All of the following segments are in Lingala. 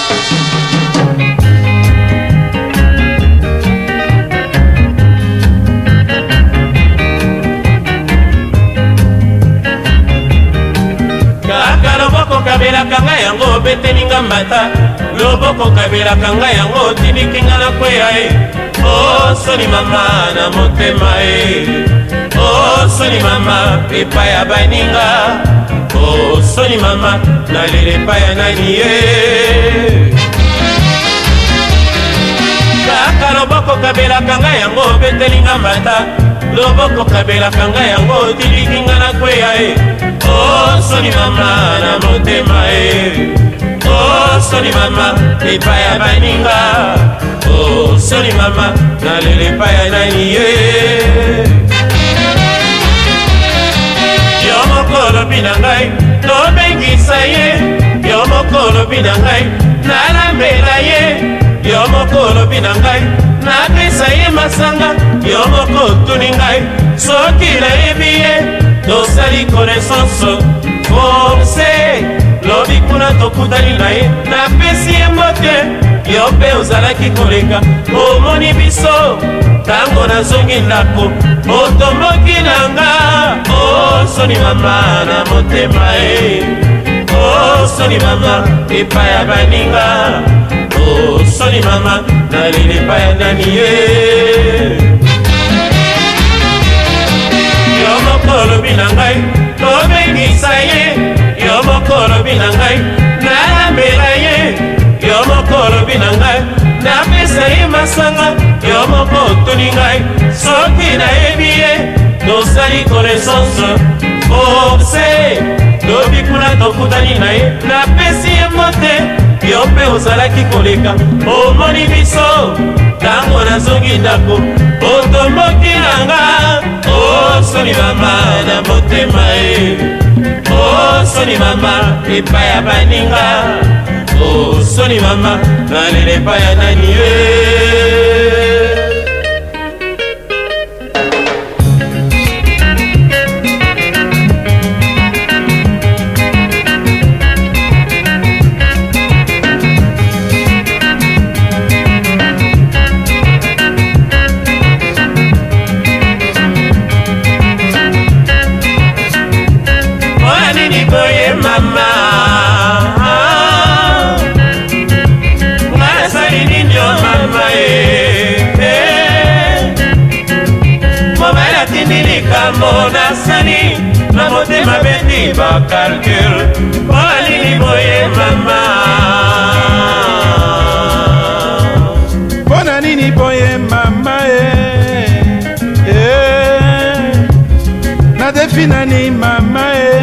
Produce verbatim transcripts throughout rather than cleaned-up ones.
kabelaka ngai yango obetelinga mbata loboko kabelaka ngai yango otinikinga na kweya e o soni mama na motema e o soni mama epai ya baninga o soni mama nalela epai ya nani ye kaka loboko kabelaka ngai yango obetelinga mbata loboko kabelaka ngai yango otinikinga na kweya e oh soni mama na motema e oh soni mama epai ya baninga oh soni mama nalela epai ya nani ye yo moko olobi na ngai tobengisa ye yo moko olobi na ngai nalambela ye yo moko olobi na ngai napesa ye masanga yo moko otuni ngai soki nayebi ye tosali connaissance forcé lobi kuna tokutani na ye napesi ye mbote yo mpe ozalaki koleka omoni biso ntango nazongi ndako otomboki na nga o soni mama na motema e o soni mama epai ya baninga o soni mama nalela epai ya nani ye yo moko olobi na ngai tobengisa ye yo moko olobi na ngai nalambela ye yo moko olobi na ngai napesa ye masanga yo moko otuni ngai soki nayebi ye tosali connaissance forcé lobi kuna tokutani na ye napesi ye mbote yo mpe ozalaki koleka omoni biso ntango nazongi ndako otomboki na nga oh soni mama na motema e oh soni mama epai ya baninga oh soni mama nalela epai ya nani ye monasani na motema beti bakalkul mwanini boye mama mpona nini boye mama e e nadefi nani mama e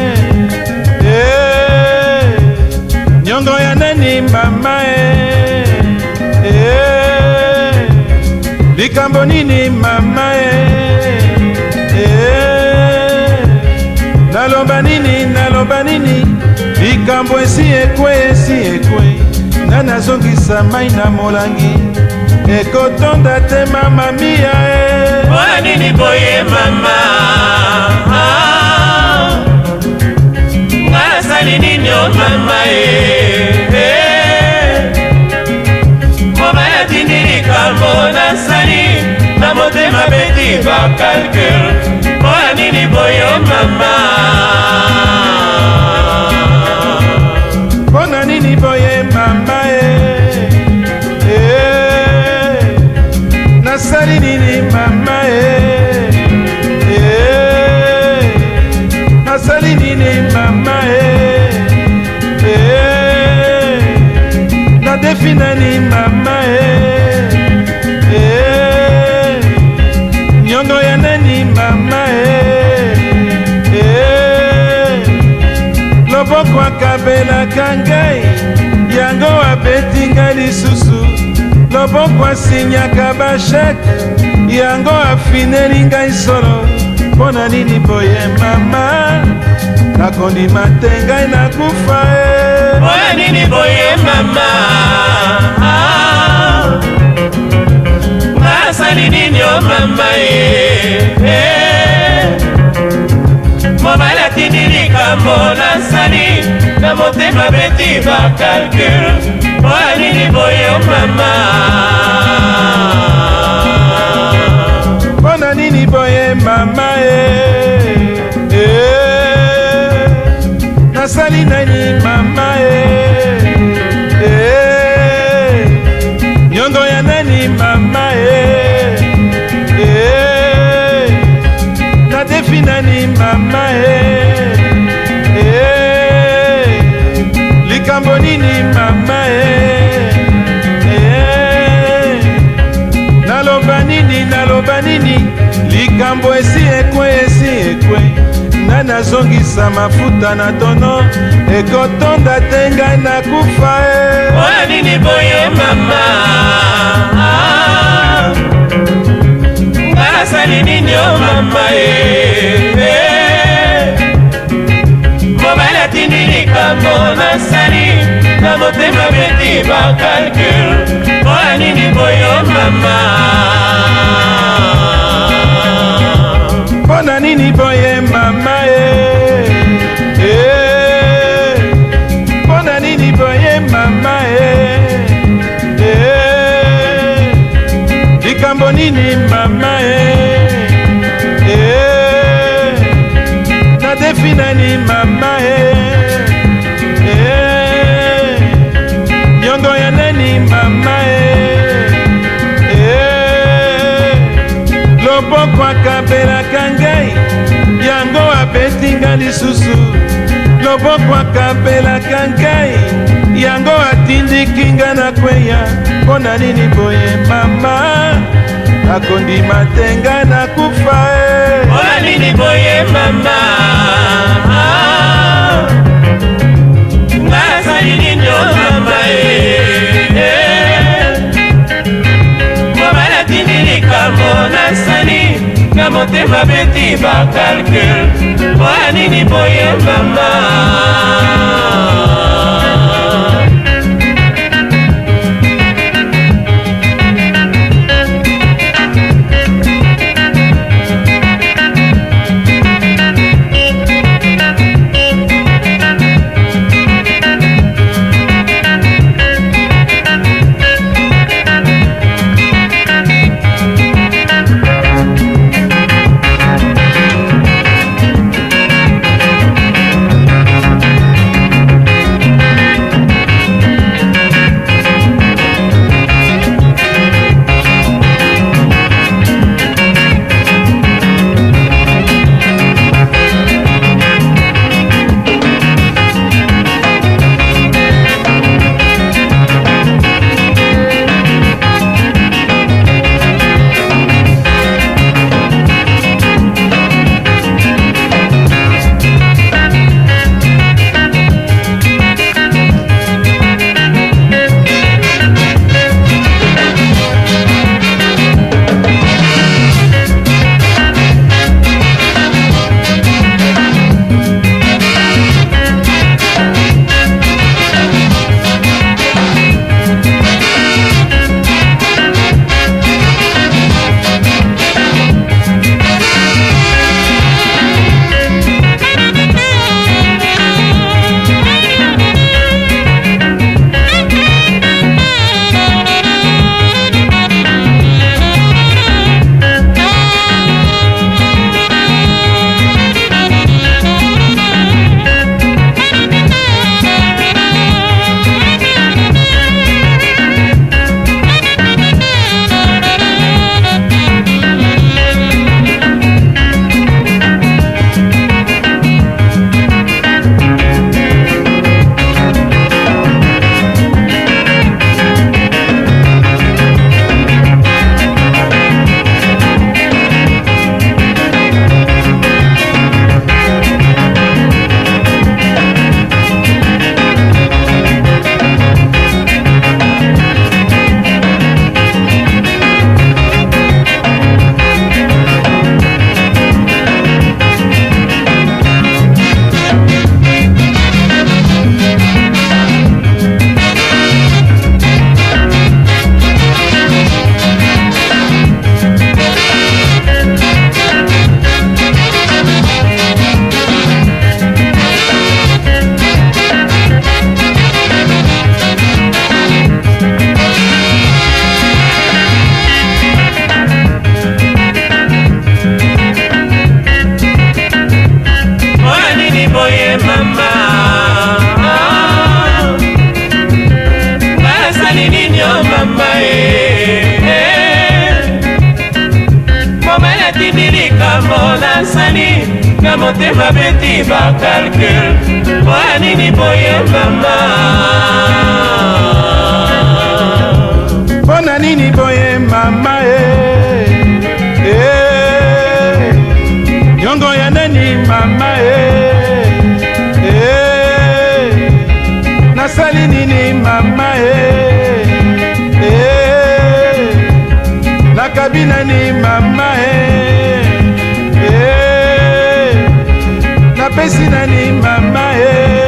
e nyongo ya nani mama e e likambo nini mama e naloba nini naloba nini likambo esi ekwe esi ekwe nga nazongisa mai na molangi ekotonda te mama mia e mpona nini boye mama nga nasali nini o mama e mobali atindi likambo nasali na motema beti bakalkul mpona nini boye o mama mpona nini boye mama e e nasali nini mama e e nasali nini mama e e nadefi nani mama e e nyongo ya nani mama e loboko akabelaka ngai yango abeti ngai lisusu loboko asinyaka basheke yango afineli ngai solo mpona nini boye mama nakondima te ngai nakufa e mpona nini boye mama nasali nini o mama e mobali atindi likambo nasali na motema beti bakalkul Mpola nini boye o mama? Mpona nini boye mama e? Eh, nasali nani mama e? Eh, nyongo ya nani mama e? Eh, nadefi nani mama e? Eh, likambo nini mama e? Eh, naloba nini naloba nini likambo esi ekwe esi ekwe nga nazongisa mafuta na tono ekotonda te ngai nakufa e. Mpola nini boye mama? Nga nasali nini o mama e? Mobali atindi likambo nasali na motema beti bakalkule. Mpola nini boye o mama? Mpona nini boye mama e? Eh, mpona nini boye mama e? Eh, likambo nini mama e? Eh, nadefi nani mama e? Eh, nyongo ya nani mama e? Eh, loboko akabelaka ngai yango abetinga lisusu. Loboko akabelaka ngai yango atindiki nga na kweya. Mpona nini boye mama? akondima te nga nakufa e. Mpona nini boye mama? Nga nasali nini o mama e? Mobali atindi likambo nasali na motema beti bakalkule. Mpona nini boye mama? motema beti bacalcule mpo nini boye mama mpo na nini boye mama e e nyongo ya nani mama e e nasali nini mama e e nakabi nani mama e e napesi nani mama e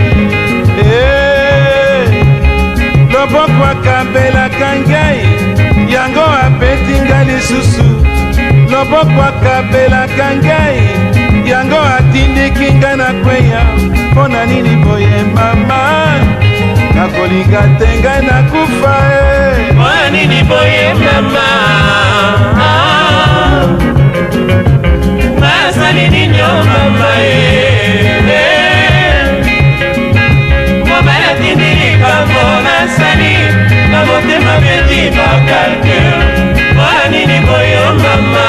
e loboko akabelaka ngai yango apeti nga lisusu loboko akabelaka ngai yango atindiki nga na kweya mpo na nini boye mama nakolinga te ngai nakufa e mpo na nini boye mama nasali ninyo mama e mobali atindi likambo nasali na motema beti bacalcule mpo na nini boye mama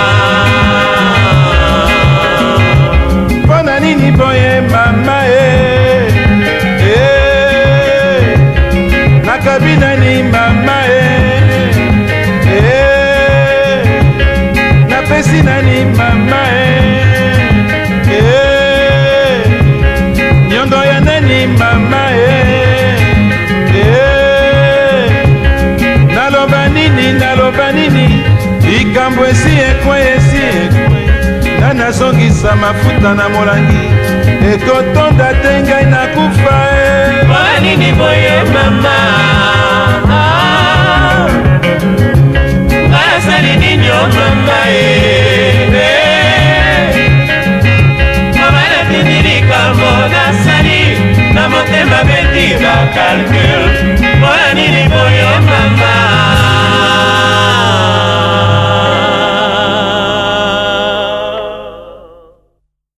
mpo na nini boye mama e e nakabi nani mama e e napesi nani mama e e nyongo ya nani mama e e naloba nini naloba nini likambo esi ekwe esi ekwe nga nazongisa mafuta na molangi ekotonda te ngai nakufa e mpo nini boye mama nasali ninyo mama e mobali atindi likambo nasali na motema beti bacalcule mpo nini boye